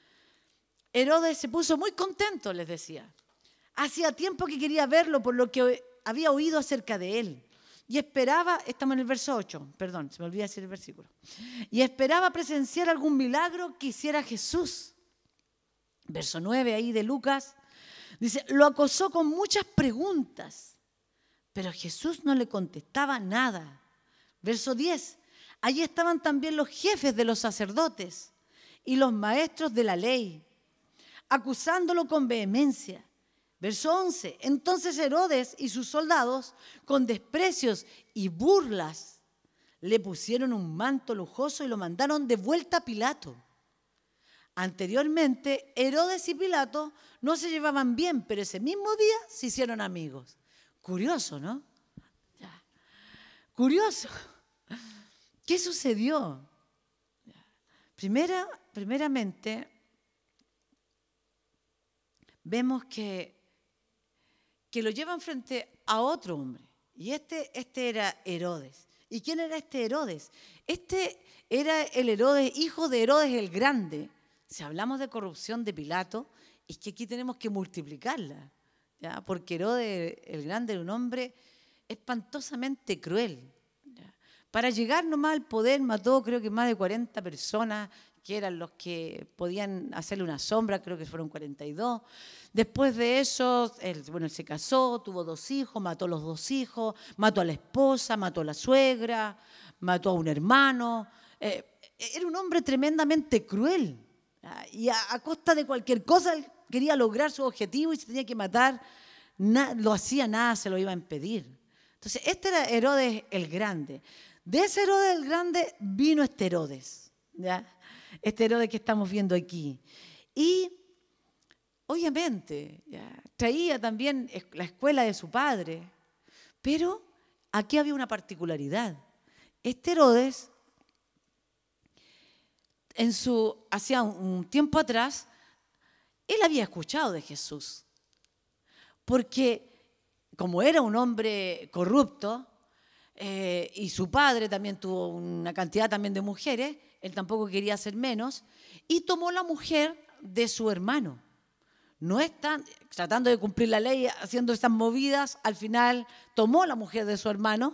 Herodes se puso muy contento, les decía. Hacía tiempo que quería verlo por lo que había oído acerca de él. Y esperaba, estamos en el verso 8, perdón, se me olvidó decir el versículo. Y esperaba presenciar algún milagro que hiciera Jesús. Verso 9 ahí de Lucas, dice, lo acosó con muchas preguntas, pero Jesús no le contestaba nada. Verso 10, allí estaban también los jefes de los sacerdotes y los maestros de la ley, acusándolo con vehemencia. Verso 11, entonces Herodes y sus soldados, con desprecios y burlas, le pusieron un manto lujoso y lo mandaron de vuelta a Pilato. Anteriormente, Herodes y Pilato no se llevaban bien, pero ese mismo día se hicieron amigos. Curioso, ¿no? Curioso. ¿Qué sucedió? Primeramente, vemos que lo llevan frente a otro hombre. Y este era Herodes. ¿Y quién era este Herodes? Este era el Herodes, hijo de Herodes el Grande. Si hablamos de corrupción de Pilato, es que aquí tenemos que multiplicarla, ¿ya? Porque Herodes el Grande era un hombre espantosamente cruel, ¿ya? Para llegar nomás al poder mató creo que más de 40 personas, que eran los que podían hacerle una sombra, creo que fueron 42. Después de eso, él se casó, tuvo 2 hijos, mató a los 2 hijos, mató a la esposa, mató a la suegra, mató a un hermano. Era un hombre tremendamente cruel. Y a costa de cualquier cosa él quería lograr su objetivo y si tenía que matar, lo hacía, nada se lo iba a impedir. Entonces, este era Herodes el Grande. De ese Herodes el Grande vino este Herodes, ¿ya? Este Herodes que estamos viendo aquí. Y, obviamente, ¿ya? Traía también la escuela de su padre, pero aquí había una particularidad. Este Herodes, hacía un tiempo atrás, él había escuchado de Jesús, porque como era un hombre corrupto y su padre también tuvo una cantidad también de mujeres, él tampoco quería ser menos, y tomó la mujer de su hermano. No está tratando de cumplir la ley, haciendo estas movidas, al final tomó la mujer de su hermano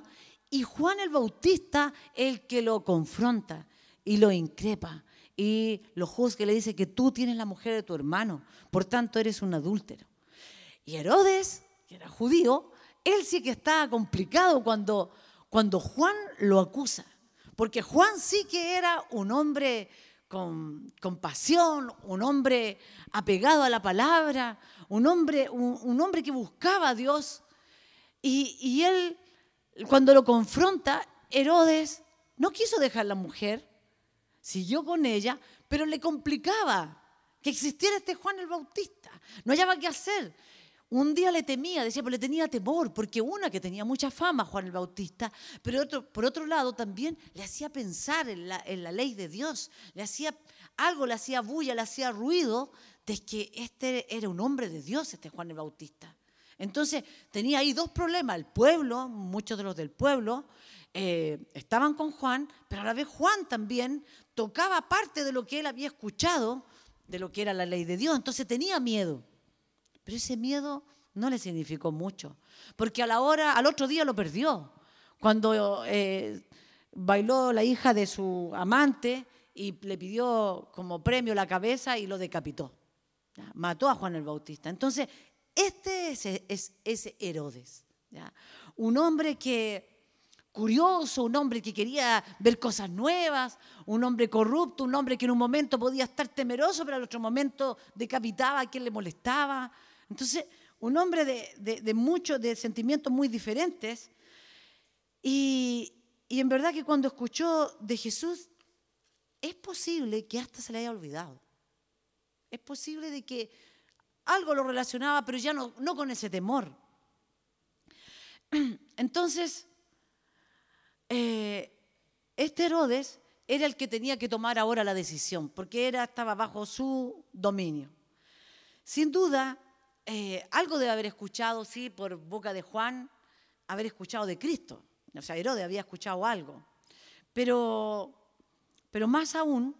Y Juan el Bautista, el que lo confronta y lo increpa y lo juzga y le dice que tú tienes la mujer de tu hermano, por tanto eres un adúltero. Y Herodes, que era judío, él sí que estaba complicado cuando Juan lo acusa, porque Juan sí que era un hombre con pasión, un hombre apegado a la palabra, un hombre que buscaba a Dios. Y él, cuando lo confronta, Herodes no quiso dejar la mujer, siguió con ella, pero le complicaba que existiera este Juan el Bautista. No hallaba qué hacer. Un día le temía, decía, pero le tenía temor, porque que tenía mucha fama, Juan el Bautista, pero por otro lado también le hacía pensar en la ley de Dios, le hacía bulla, le hacía ruido de que este era un hombre de Dios, este Juan el Bautista. Entonces tenía ahí dos problemas. El pueblo, muchos de los del pueblo, estaban con Juan, pero a la vez Juan también tocaba parte de lo que él había escuchado, de lo que era la ley de Dios. Entonces tenía miedo. Pero ese miedo no le significó mucho, porque al otro día lo perdió. Cuando bailó la hija de su amante y le pidió como premio la cabeza y lo decapitó. ¿Ya? Mató a Juan el Bautista. Entonces, este es Herodes, ¿ya? Un hombre curioso, un hombre que quería ver cosas nuevas, un hombre corrupto, un hombre que en un momento podía estar temeroso, pero al otro momento decapitaba a quien le molestaba. Entonces, un hombre de sentimientos muy diferentes. Y en verdad que cuando escuchó de Jesús, es posible que hasta se le haya olvidado. Es posible de que algo lo relacionaba, pero ya no con ese temor. Entonces, este Herodes era el que tenía que tomar ahora la decisión, porque estaba bajo su dominio. Sin duda, algo debe haber escuchado, sí, por boca de Juan, haber escuchado de Cristo. O sea, Herodes había escuchado algo. Pero más aún,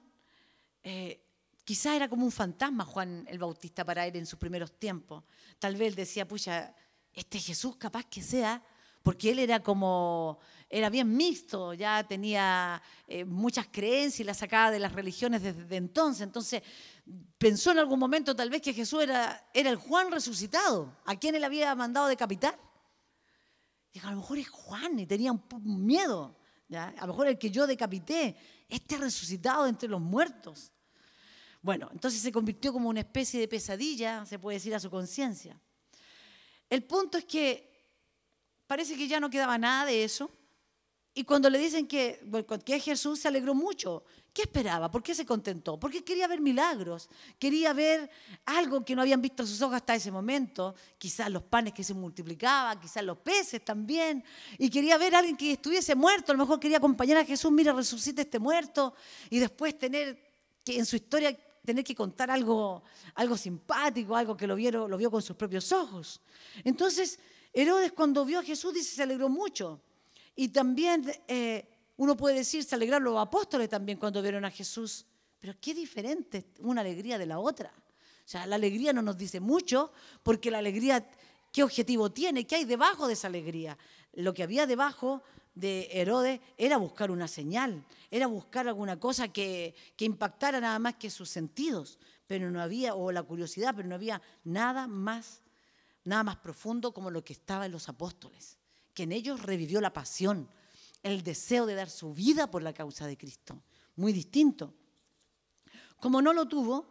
quizá era como un fantasma Juan el Bautista para él en sus primeros tiempos. Tal vez él decía, pucha, este Jesús capaz que sea, porque él era bien mixto, ya tenía muchas creencias y las sacaba de las religiones desde entonces. Entonces pensó en algún momento tal vez que Jesús era el Juan resucitado, a quien él había mandado decapitar. Dijo, a lo mejor es Juan, y tenía un miedo, ¿ya? A lo mejor el que yo decapité, resucitado entre los muertos. Bueno, entonces se convirtió como una especie de pesadilla, se puede decir, a su conciencia. El punto es que parece que ya no quedaba nada de eso. Y cuando le dicen que es Jesús, se alegró mucho. ¿Qué esperaba? ¿Por qué se contentó? Porque quería ver milagros, quería ver algo que no habían visto sus ojos hasta ese momento, quizás los panes que se multiplicaban, quizás los peces también, y quería ver a alguien que estuviese muerto, a lo mejor quería acompañar a Jesús, mira, resucita este muerto, y después tener que en su historia tener que contar algo simpático, algo que lo vio con sus propios ojos. Entonces, Herodes cuando vio a Jesús dice se alegró mucho. Y también uno puede decir, se alegraron los apóstoles también cuando vieron a Jesús. Pero qué diferente una alegría de la otra. O sea, la alegría no nos dice mucho, porque la alegría, ¿qué objetivo tiene? ¿Qué hay debajo de esa alegría? Lo que había debajo de Herodes era buscar una señal, era buscar alguna cosa que impactara nada más que sus sentidos, pero no había, o la curiosidad, pero no había nada más profundo como lo que estaba en los apóstoles, que en ellos revivió la pasión, el deseo de dar su vida por la causa de Cristo. Muy distinto. Como no lo tuvo,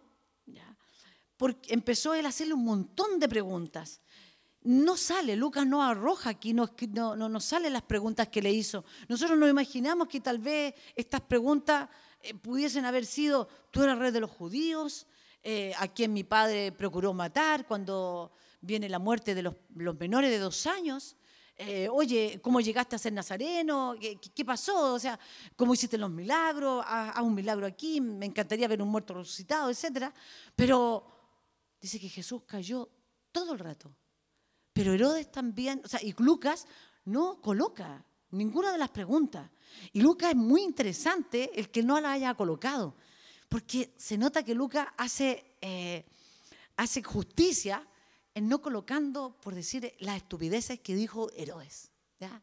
porque empezó él a hacerle un montón de preguntas. No sale, Lucas no arroja aquí, no salen las preguntas que le hizo. Nosotros nos imaginamos que tal vez estas preguntas pudiesen haber sido, ¿tú eres rey de los judíos? ¿A quien mi padre procuró matar cuando viene la muerte de los menores de 2 años? Oye, ¿cómo llegaste a ser nazareno? ¿Qué pasó? O sea, ¿cómo hiciste los milagros? Haz un milagro aquí, me encantaría ver un muerto resucitado, etc. Pero dice que Jesús cayó todo el rato. Pero Herodes también, o sea, y Lucas no coloca ninguna de las preguntas. Y Lucas es muy interesante el que no la haya colocado, porque se nota que Lucas hace justicia en no colocando, por decir, las estupideces que dijo Herodes, ¿ya?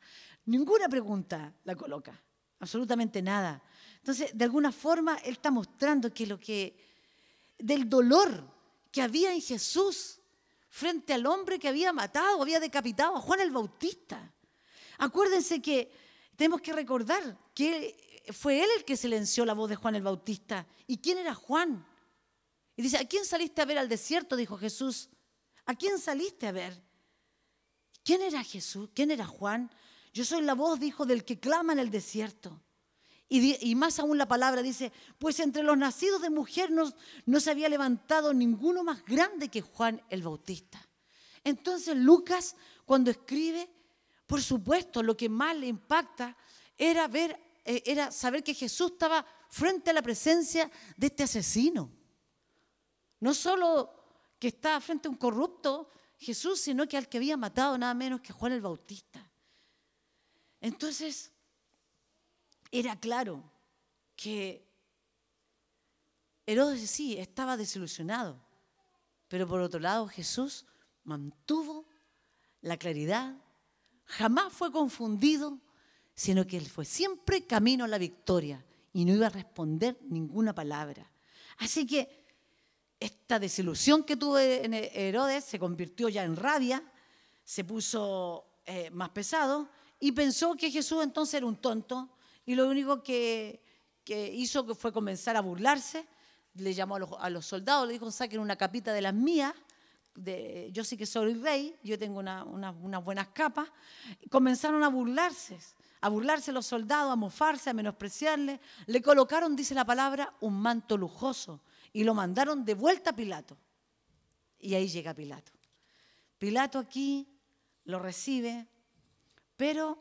Ninguna pregunta la coloca, absolutamente nada. Entonces, de alguna forma, él está mostrando del dolor que había en Jesús frente al hombre que había matado, había decapitado a Juan el Bautista. Acuérdense que tenemos que recordar que fue él el que silenció la voz de Juan el Bautista. ¿Y quién era Juan? Y dice, ¿a quién saliste a ver al desierto? Dijo Jesús. ¿A quién saliste a ver? ¿Quién era Jesús? ¿Quién era Juan? Yo soy la voz, dijo, del que clama en el desierto. Y más aún la palabra dice, pues entre los nacidos de mujer no se había levantado ninguno más grande que Juan el Bautista. Entonces Lucas, cuando escribe, por supuesto, lo que más le impacta era saber que Jesús estaba frente a la presencia de este asesino. No solo que estaba frente a un corrupto Jesús, sino que al que había matado nada menos que Juan el Bautista. Entonces, era claro que Herodes sí estaba desilusionado, pero por otro lado Jesús mantuvo la claridad, jamás fue confundido, sino que él fue siempre camino a la victoria y no iba a responder ninguna palabra. Así que esta desilusión que tuvo en Herodes se convirtió ya en rabia, se puso más pesado y pensó que Jesús entonces era un tonto y lo único que hizo fue comenzar a burlarse. Le llamó a los soldados, le dijo, saquen una capita de las mías, yo sí que soy rey, yo tengo unas buenas capas. Y comenzaron a burlarse los soldados, a mofarse, a menospreciarle. Le colocaron, dice la palabra, un manto lujoso y lo mandaron de vuelta a Pilato. Y ahí llega Pilato. Pilato aquí lo recibe, pero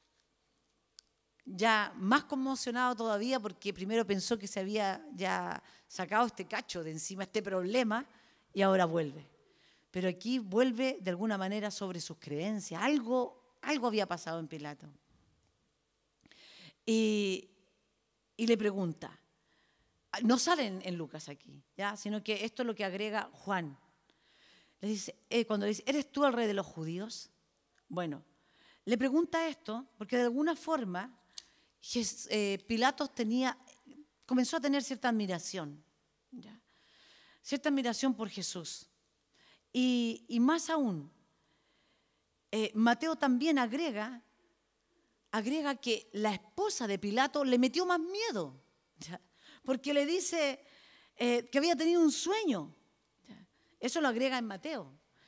ya más conmocionado todavía porque primero pensó que se había ya sacado este cacho de encima, este problema, y ahora vuelve. Pero aquí vuelve de alguna manera sobre sus creencias. Algo había pasado en Pilato. Y le pregunta, no sale en Lucas aquí, ¿ya? Sino que esto es lo que agrega Juan. Le dice, cuando le dice, ¿eres tú el rey de los judíos? Bueno, le pregunta esto porque de alguna forma Pilatos comenzó a tener cierta admiración, ¿ya? Cierta admiración por Jesús. Y más aún, Mateo también agrega que la esposa de Pilato le metió más miedo, ¿ya? Porque le dice que había tenido un sueño. ¿Ya? Eso lo agrega en Mateo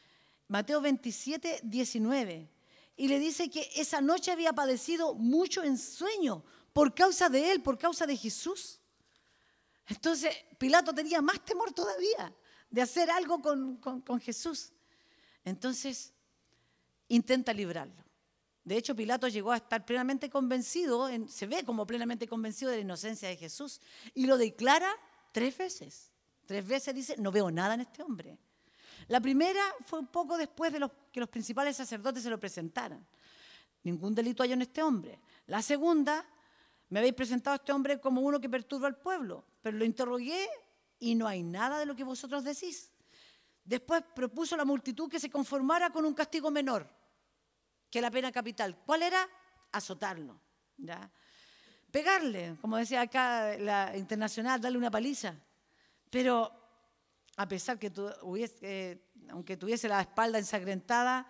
27, 19. Y le dice que esa noche había padecido mucho en sueño por causa de él, por causa de Jesús. Entonces Pilato tenía más temor todavía de hacer algo con Jesús. Entonces intenta librarlo. De hecho, Pilato llegó a estar plenamente convencido, se ve como plenamente convencido de la inocencia de Jesús y lo declara 3 veces. 3 veces dice, no veo nada en este hombre. La primera fue un poco después de que los principales sacerdotes se lo presentaran. Ningún delito hay en este hombre. La segunda, me habéis presentado a este hombre como uno que perturba al pueblo, pero lo interrogué y no hay nada de lo que vosotros decís. Después propuso a la multitud que se conformara con un castigo menor que la pena capital. ¿Cuál era? Azotarlo, ¿ya? Pegarle, como decía acá la internacional, darle una paliza. Pero a pesar que aunque tuviese la espalda ensangrentada,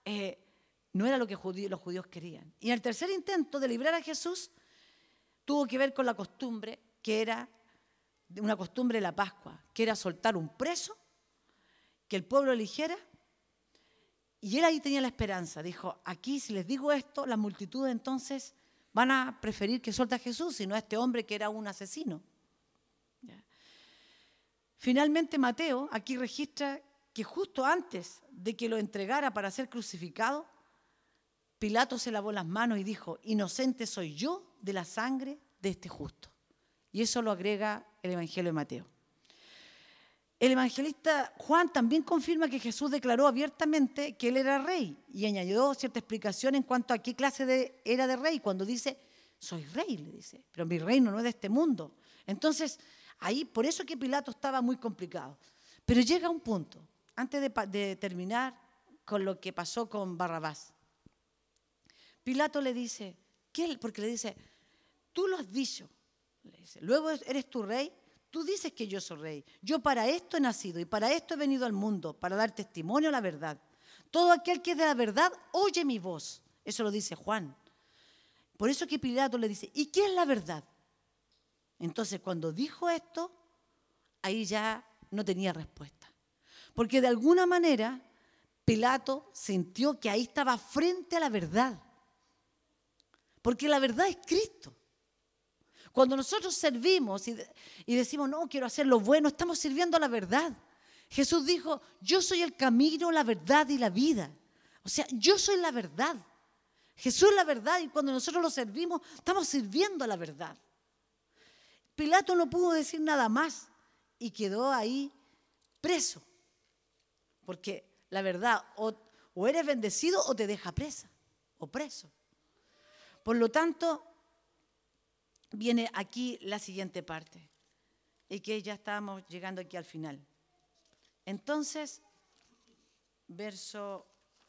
no era lo que los judíos querían. Y el tercer intento de librar a Jesús tuvo que ver con la costumbre, que era una costumbre de la Pascua, que era soltar un preso, que el pueblo eligiera. Y él ahí tenía la esperanza. Dijo, aquí si les digo esto, las multitudes entonces van a preferir que suelte a Jesús y no a este hombre que era un asesino. ¿Ya? Finalmente Mateo aquí registra que justo antes de que lo entregara para ser crucificado, Pilato se lavó las manos y dijo, inocente soy yo de la sangre de este justo. Y eso lo agrega el Evangelio de Mateo. El evangelista Juan también confirma que Jesús declaró abiertamente que él era rey y añadió cierta explicación en cuanto a qué clase era de rey. Cuando dice, soy rey, le dice, pero mi reino no es de este mundo. Entonces, ahí, por eso que Pilato estaba muy complicado. Pero llega un punto, antes de terminar con lo que pasó con Barrabás. Pilato le dice, ¿qué? Porque le dice, tú lo has dicho. Le dice, luego eres tu rey, tú dices que yo soy rey. Yo para esto he nacido y para esto he venido al mundo, para dar testimonio a la verdad. Todo aquel que es de la verdad, oye mi voz. Eso lo dice Juan. Por eso que Pilato le dice, ¿y qué es la verdad? Entonces, cuando dijo esto, ahí ya no tenía respuesta. Porque de alguna manera, Pilato sintió que ahí estaba frente a la verdad. Porque la verdad es Cristo. Cuando nosotros servimos y decimos, no, quiero hacer lo bueno, estamos sirviendo a la verdad. Jesús dijo, yo soy el camino, la verdad y la vida. O sea, yo soy la verdad. Jesús es la verdad y cuando nosotros lo servimos, estamos sirviendo a la verdad. Pilato no pudo decir nada más y quedó ahí preso. Porque la verdad, o eres bendecido o te deja presa o preso. Por lo tanto, viene aquí la siguiente parte. Y que ya estamos llegando aquí al final. Entonces, verso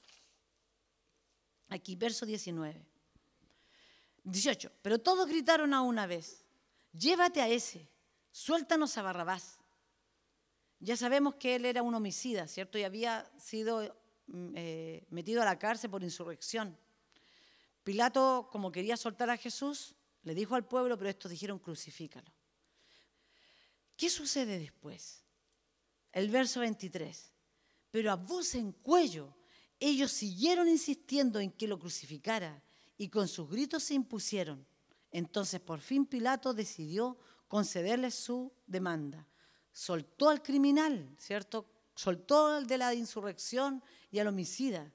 19. 18. Pero todos gritaron a una vez, llévate a ese, suéltanos a Barrabás. Ya sabemos que él era un homicida, ¿cierto? Y había sido metido a la cárcel por insurrección. Pilato, como quería soltar a Jesús, le dijo al pueblo, pero estos dijeron crucifícalo. ¿Qué sucede después? El verso 23. Pero a voz en cuello, ellos siguieron insistiendo en que lo crucificara y con sus gritos se impusieron. Entonces, por fin Pilato decidió concederle su demanda. Soltó al criminal, ¿cierto? Soltó al de la insurrección y al homicida.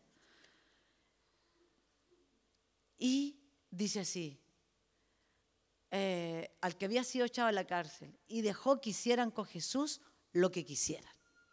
Y dice así, al que había sido echado a la cárcel, y dejó que hicieran con Jesús lo que quisieran.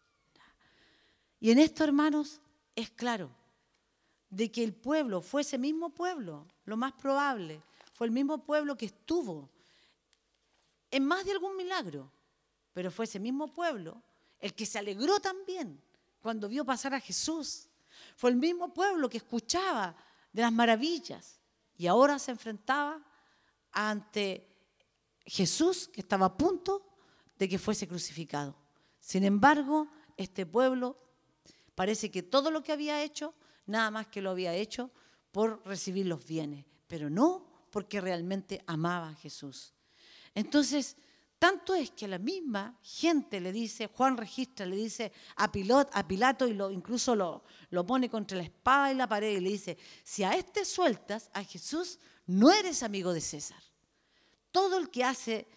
Y en esto, hermanos, es claro de que el pueblo fue ese mismo pueblo, lo más probable, fue el mismo pueblo que estuvo en más de algún milagro, pero fue ese mismo pueblo el que se alegró también cuando vio pasar a Jesús. Fue el mismo pueblo que escuchaba de las maravillas y ahora se enfrentaba ante Jesús que estaba a punto de que fuese crucificado. Sin embargo, este pueblo parece que todo lo que había hecho, nada más que lo había hecho por recibir los bienes, pero no porque realmente amaba a Jesús. Entonces, tanto es que la misma gente le dice, Juan registra, le dice a Pilato y incluso lo pone contra la espada y la pared y le dice, si a este sueltas, a Jesús, no eres amigo de César. Todo el que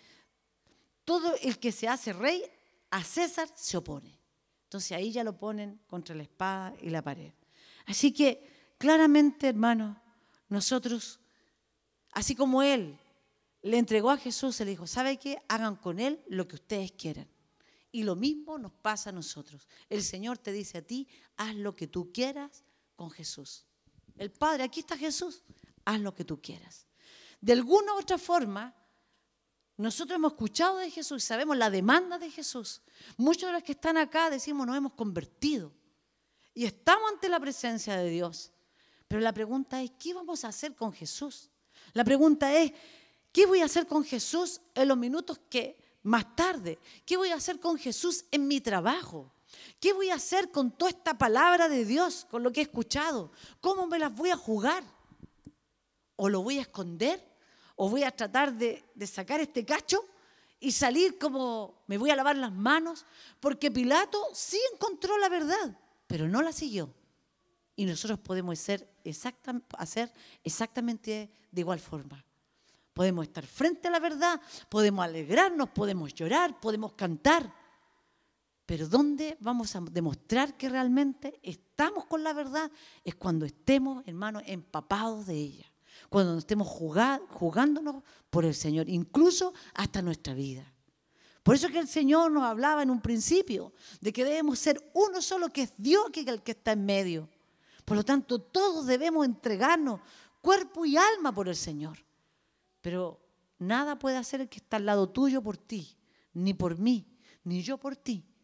se hace rey, a César se opone. Entonces ahí ya lo ponen contra la espada y la pared. Así que claramente, hermanos, nosotros, así como él le entregó a Jesús, se le dijo, ¿sabe qué? Hagan con él lo que ustedes quieran. Y lo mismo nos pasa a nosotros. El Señor te dice a ti, haz lo que tú quieras con Jesús. El Padre, aquí está Jesús, haz lo que tú quieras. De alguna u otra forma, nosotros hemos escuchado de Jesús y sabemos la demanda de Jesús. Muchos de los que están acá decimos, nos hemos convertido y estamos ante la presencia de Dios. Pero la pregunta es, ¿qué vamos a hacer con Jesús? La pregunta es, ¿qué voy a hacer con Jesús en los minutos que más tarde? ¿Qué voy a hacer con Jesús en mi trabajo? ¿Qué voy a hacer con toda esta palabra de Dios, con lo que he escuchado? ¿Cómo me las voy a jugar? ¿O lo voy a esconder? ¿O voy a tratar de sacar este cacho y salir como me voy a lavar las manos? Porque Pilato sí encontró la verdad, pero no la siguió. Y nosotros podemos hacer exactamente de igual forma. Podemos estar frente a la verdad, podemos alegrarnos, podemos llorar, podemos cantar. Pero ¿dónde vamos a demostrar que realmente estamos con la verdad? Es cuando estemos, hermanos, empapados de ella. Cuando estemos jugándonos por el Señor, incluso hasta nuestra vida. Por eso que el Señor nos hablaba en un principio de que debemos ser uno solo, que es Dios que es el que está en medio. Por lo tanto, todos debemos entregarnos cuerpo y alma por el Señor. Pero nada puede hacer el que está al lado tuyo por ti, ni por mí, ni yo por ti,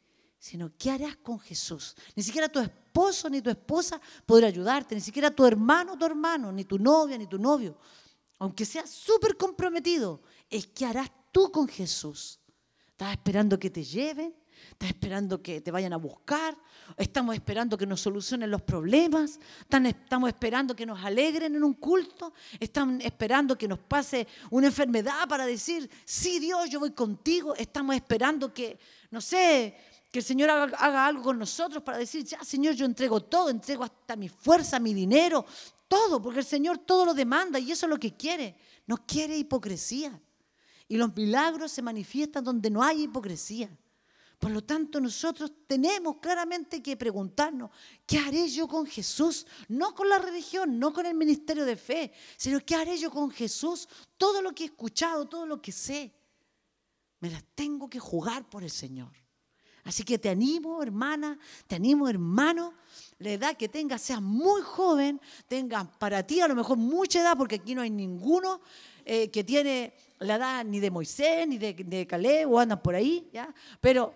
sino qué harás con Jesús. Ni siquiera tu esposo ni tu esposa podrá ayudarte, ni siquiera tu hermano, ni tu novia, ni tu novio. Aunque seas súper comprometido, es qué harás tú con Jesús. ¿Estás esperando que te lleven? ¿Estás esperando que te vayan a buscar? ¿Estamos esperando que nos solucionen los problemas? ¿Estamos esperando que nos alegren en un culto? ¿Estamos esperando que nos pase una enfermedad para decir, sí, Dios, yo voy contigo? ¿Estamos esperando que, no sé, que el Señor haga algo con nosotros para decir, ya, Señor, yo entrego todo, entrego hasta mi fuerza, mi dinero, todo, porque el Señor todo lo demanda y eso es lo que quiere. No quiere hipocresía. Y los milagros se manifiestan donde no hay hipocresía. Por lo tanto, nosotros tenemos claramente que preguntarnos, ¿qué haré yo con Jesús? No con la religión, no con el ministerio de fe, sino ¿qué haré yo con Jesús? Todo lo que he escuchado, todo lo que sé, me las tengo que jugar por el Señor. Así que te animo, hermana, te animo, hermano, la edad que tengas, seas muy joven, tengas para ti a lo mejor mucha edad, porque aquí no hay ninguno que tiene la edad ni de Moisés, ni de Caleb, o andan por ahí, ¿ya? Pero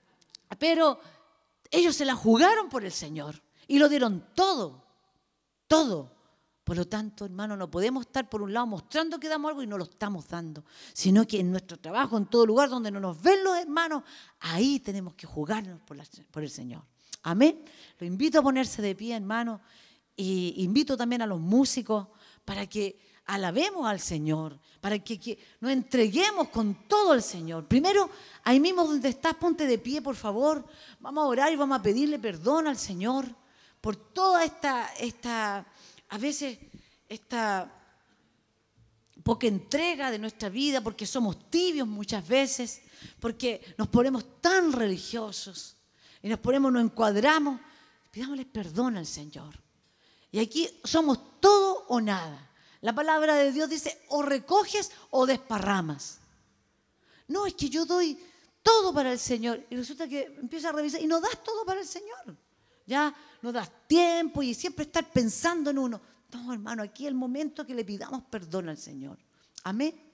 ellos se la jugaron por el Señor y lo dieron todo, todo. Por lo tanto, hermano, no podemos estar por un lado mostrando que damos algo y no lo estamos dando, sino que en nuestro trabajo, en todo lugar donde no nos ven los hermanos, ahí tenemos que jugarnos por el Señor. Amén. Lo invito a ponerse de pie, hermano, y invito también a los músicos para que alabemos al Señor, para que nos entreguemos con todo al Señor. Primero, ahí mismo donde estás, ponte de pie, por favor. Vamos a orar y vamos a pedirle perdón al Señor por toda esta a veces esta poca entrega de nuestra vida, porque somos tibios muchas veces, porque nos ponemos tan religiosos y nos encuadramos. Pidámosle perdón al Señor. Y aquí somos todo o nada. La palabra de Dios dice, o recoges o desparramas. No, es que yo doy todo para el Señor. Y resulta que empieza a revisar y no das todo para el Señor. Ya no das tiempo y siempre estar pensando en uno. No, hermano, aquí es el momento que le pidamos perdón al Señor. Amén.